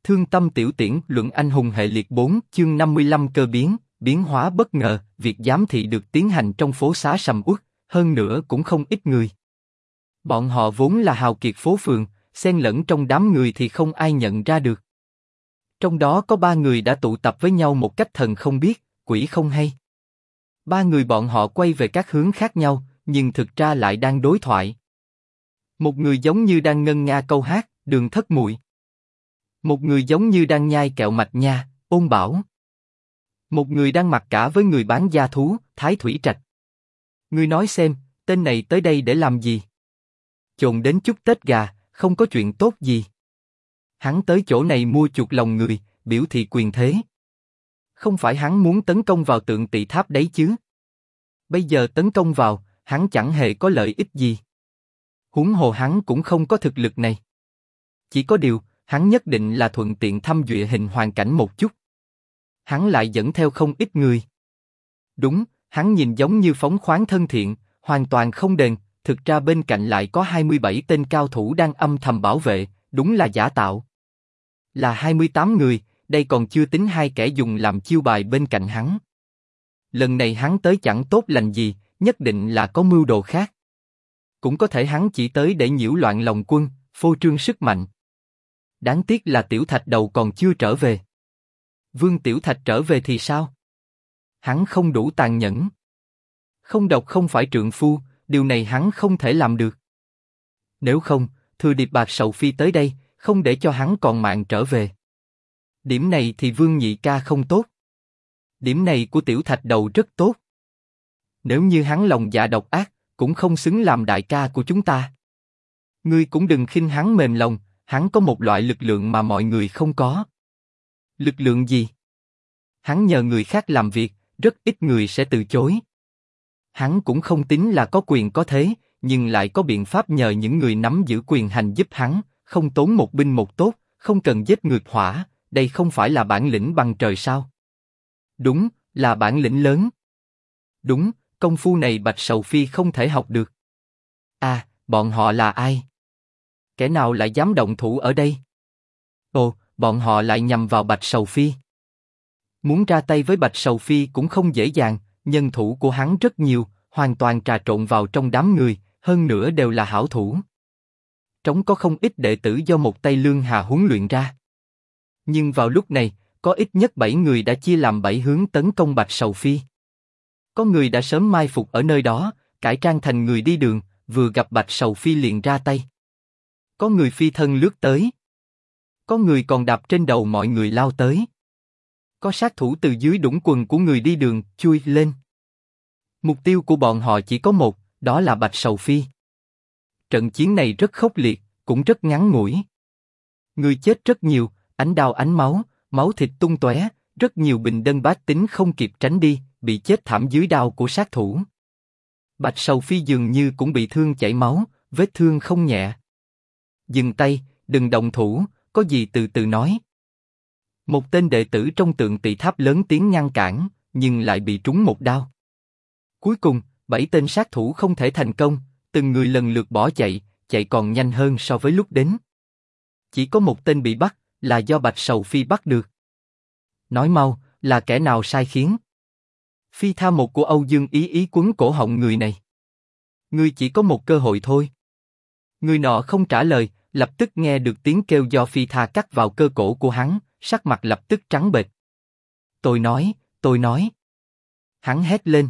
Thương tâm tiểu tiễn luận anh hùng hệ liệt 4 chương 55 cơ biến, biến hóa bất ngờ, việc giám thị được tiến hành trong phố xá sầm uất, hơn nữa cũng không ít người. Bọn họ vốn là hào kiệt phố phường, xen lẫn trong đám người thì không ai nhận ra được. Trong đó có 3 người đã tụ tập với nhau một cách thần không biết, quỷ không hay. 3 người bọn họ quay về các hướng khác nhau, nhưng thực ra lại đang đối thoại. Một người giống như đang ngân nga câu hát, Đường Thất Muội. Một người giống như đang nhai kẹo mạch nha, Ôn Bảo. Một người đang mặc cả với người bán da thú, Thái Thủy Trạch. Ngươi nói xem, tên này tới đây để làm gì? Chồn đến chúc Tết gà, không có chuyện tốt gì. Hắn tới chỗ này mua chuộc lòng người, biểu thị quyền thế. Không phải hắn muốn tấn công vào Tượng Tỵ Tháp đấy chứ? Bây giờ tấn công vào, hắn chẳng hề có lợi ích gì. Huống hồ hắn cũng không có thực lực này. Chỉ có điều, hắn nhất định là thuận tiện thăm dò hình hoàn cảnh một chút. Hắn lại dẫn theo không ít người. Đúng, hắn nhìn giống như phóng khoáng thân thiện, hoàn toàn không đền, thực ra bên cạnh lại có 27 tên cao thủ đang âm thầm bảo vệ, đúng là giả tạo. Là 28 người, đây còn chưa tính 2 kẻ dùng làm chiêu bài bên cạnh hắn. Lần này hắn tới chẳng tốt lành gì, nhất định là có mưu đồ khác. Cũng có thể hắn chỉ tới để nhiễu loạn lòng quân, phô trương sức mạnh. Đáng tiếc là Tiểu Thạch Đầu còn chưa trở về. Vương Tiểu Thạch trở về thì sao? Hắn không đủ tàn nhẫn. Không độc không phải trượng phu, điều này hắn không thể làm được. Nếu không, Thừa Điệp Bạc Sầu Phi tới đây, không để cho hắn còn mạng trở về. Điểm này thì Vương Nhị Ca không tốt. Điểm này của Tiểu Thạch Đầu rất tốt. Nếu như hắn lòng dạ độc ác, cũng không xứng làm đại ca của chúng ta. Ngươi cũng đừng khinh hắn mềm lòng, hắn có một loại lực lượng mà mọi người không có. Lực lượng gì? Hắn nhờ người khác làm việc, rất ít người sẽ từ chối. Hắn cũng không tính là có quyền có thế, nhưng lại có biện pháp nhờ những người nắm giữ quyền hành giúp hắn, không tốn một binh một tốt, không cần giết ngược hỏa, đây không phải là bản lĩnh bằng trời sao? Đúng, là bản lĩnh lớn. Đúng, công phu này Bạch Sầu Phi không thể học được. À, bọn họ là ai? Kẻ nào lại dám động thủ ở đây? Ồ, bọn họ lại nhằm vào Bạch Sầu Phi. Muốn ra tay với Bạch Sầu Phi cũng không dễ dàng, nhân thủ của hắn rất nhiều, hoàn toàn trà trộn vào trong đám người, hơn nữa đều là hảo thủ. Trống có không ít đệ tử do một Tây Lương Hà huấn luyện ra. Nhưng vào lúc này, có ít nhất 7 người đã chia làm 7 hướng tấn công Bạch Sầu Phi. Có người đã sớm mai phục ở nơi đó, cải trang thành người đi đường, vừa gặp Bạch Sầu Phi liền ra tay. Có người phi thân lướt tới. Có người còn đạp trên đầu mọi người lao tới. Có sát thủ từ dưới đũng quần của người đi đường chui lên. Mục tiêu của bọn họ chỉ có một, đó là Bạch Sầu Phi. Trận chiến này rất khốc liệt, cũng rất ngắn ngủi. Người chết rất nhiều, ánh đao ánh máu, máu thịt tung tóe, rất nhiều bình dân bách tính không kịp tránh đi, bị chết thảm dưới đao của sát thủ. Bạch Sầu Phi dường như cũng bị thương chảy máu, vết thương không nhẹ. Dừng tay, đừng động thủ, có gì từ từ nói. Một tên đệ tử trong Tượng Tỵ Tháp lớn tiếng ngăn cản, nhưng lại bị trúng một đao. Cuối cùng, 7 tên sát thủ không thể thành công, từng người lần lượt bỏ chạy, chạy còn nhanh hơn so với lúc đến. Chỉ có một tên bị bắt, là do Bạch Sầu Phi bắt được. Nói mau, là kẻ nào sai khiến? Phi tha một của Âu Dương Ý Ý quấn cổ họng người này. Ngươi chỉ có một cơ hội thôi. Người nọ không trả lời, lập tức nghe được tiếng kêu do Phi tha cắt vào cơ cổ của hắn, sắc mặt lập tức trắng bệch. Tôi nói. Hắn hét lên.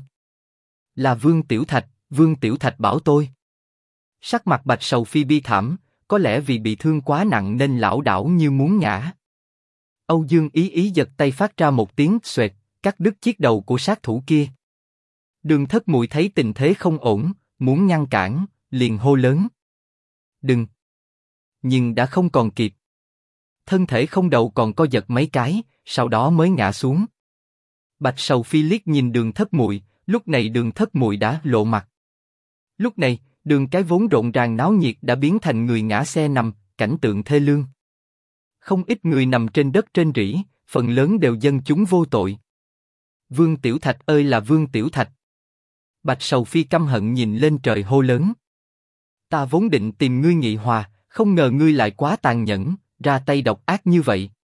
Là Vương Tiểu Thạch bảo tôi. Sắc mặt Bạch Sầu Phi bi thảm, có lẽ vì bị thương quá nặng nên lảo đảo như muốn ngã. Âu Dương Ý Ý giật tay phát ra một tiếng xoẹt, cắt đứt chiếc đầu của sát thủ kia. Đường Thất Muội thấy tình thế không ổn, muốn ngăn cản, liền hô lớn. Đừng! Nhưng đã không còn kịp. Thân thể không đầu còn co giật mấy cái, sau đó mới ngã xuống. Bạch Sầu Phi liếc nhìn Đường Thất Muội, lúc này Đường Thất Muội đã lộ mặt. Lúc này, đường cái vốn rộn ràng náo nhiệt đã biến thành người ngã xe nằm, cảnh tượng thê lương. Không ít người nằm trên đất trên rỉ, phần lớn đều dân chúng vô tội. Vương Tiểu Thạch ơi là Vương Tiểu Thạch! Bạch Sầu Phi căm hận nhìn lên trời hô lớn. Ta vốn định tìm ngươi nghị hòa, không ngờ ngươi lại quá tàn nhẫn, ra tay độc ác như vậy.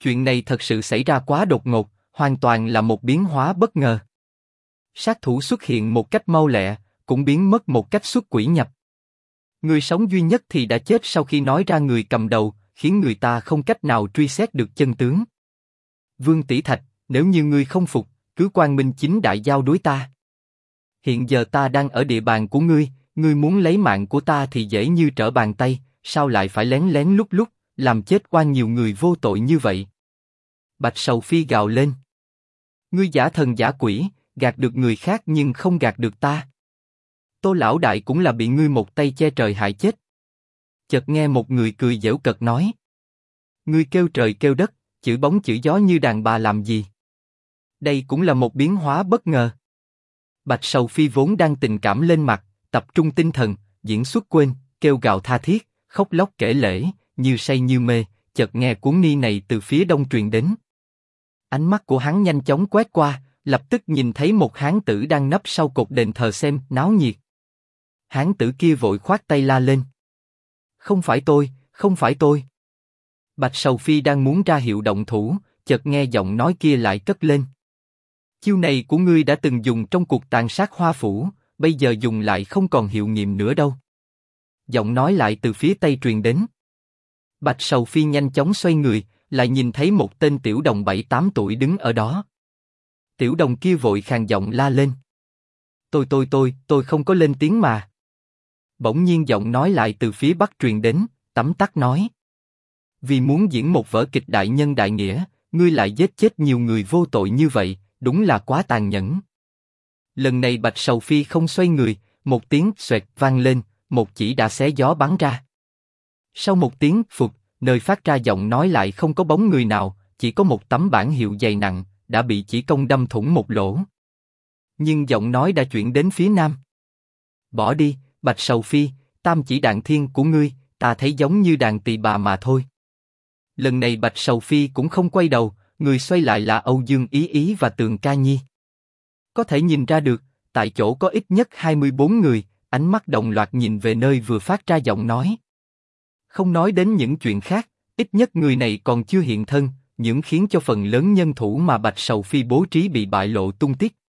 Chuyện này thật sự xảy ra quá đột ngột, hoàn toàn là một biến hóa bất ngờ. Sát thủ xuất hiện một cách mau lẹ, cũng biến mất một cách xuất quỷ nhập. Người sống duy nhất thì đã chết sau khi nói ra người cầm đầu, khiến người ta không cách nào truy xét được chân tướng. Vương Tỷ Thạch, nếu như ngươi không phục, cứ quang minh chính đại giao đối ta. Hiện giờ ta đang ở địa bàn của ngươi muốn lấy mạng của ta thì dễ như trở bàn tay, sao lại phải lén lén lút lút, làm chết oan nhiều người vô tội như vậy? Bạch Sầu Phi gào lên. Ngươi giả thần giả quỷ, gạt được người khác nhưng không gạt được ta. Tô lão đại cũng là bị ngươi một tay che trời hại chết. Chợt nghe một người cười giễu cợt nói. Ngươi kêu trời kêu đất, chửi bóng chửi gió như đàn bà làm gì? Đây cũng là một biến hóa bất ngờ. Bạch Sầu Phi vốn đang tình cảm lên mặt, tập trung tinh thần, diễn xuất quên, kêu gào tha thiết, khóc lóc kể lể, như say như mê, chợt nghe cuốn ni này từ phía đông truyền đến. Ánh mắt của hắn nhanh chóng quét qua, lập tức nhìn thấy một hán tử đang nấp sau cột đền thờ xem náo nhiệt. Hán tử kia vội khoát tay la lên. Không phải tôi, không phải tôi. Bạch Sầu Phi đang muốn ra hiệu động thủ, chợt nghe giọng nói kia lại cất lên. Chiêu này của ngươi đã từng dùng trong cuộc tàn sát Hoa Phủ, bây giờ dùng lại không còn hiệu nghiệm nữa đâu. Giọng nói lại từ phía tây truyền đến. Bạch Sầu Phi nhanh chóng xoay người, lại nhìn thấy một tên tiểu đồng 7-8 tuổi đứng ở đó. Tiểu đồng kia vội khàn giọng la lên. Tôi không có lên tiếng mà. Bỗng nhiên giọng nói lại từ phía bắc truyền đến, tấm tắc nói. Vì muốn diễn một vở kịch đại nhân đại nghĩa, ngươi lại giết chết nhiều người vô tội như vậy, đúng là quá tàn nhẫn. Lần này Bạch Sầu Phi không xoay người, một tiếng xoẹt vang lên, một chỉ đã xé gió bắn ra. Sau một tiếng phụt, nơi phát ra giọng nói lại không có bóng người nào, chỉ có một tấm bản hiệu dày nặng, đã bị chỉ công đâm thủng một lỗ. Nhưng giọng nói đã chuyển đến phía nam. Bỏ đi, Bạch Sầu Phi, tam chỉ đạn thiên của ngươi, ta thấy giống như đàn tỳ bà mà thôi. Lần này Bạch Sầu Phi cũng không quay đầu, người xoay lại là Âu Dương Ý Ý và Tường Ca Nhi. Có thể nhìn ra được, tại chỗ có ít nhất 24 người, ánh mắt đồng loạt nhìn về nơi vừa phát ra giọng nói. Không nói đến những chuyện khác, ít nhất người này còn chưa hiện thân, những khiến cho phần lớn nhân thủ mà Bạch Sầu Phi bố trí bị bại lộ tung tích.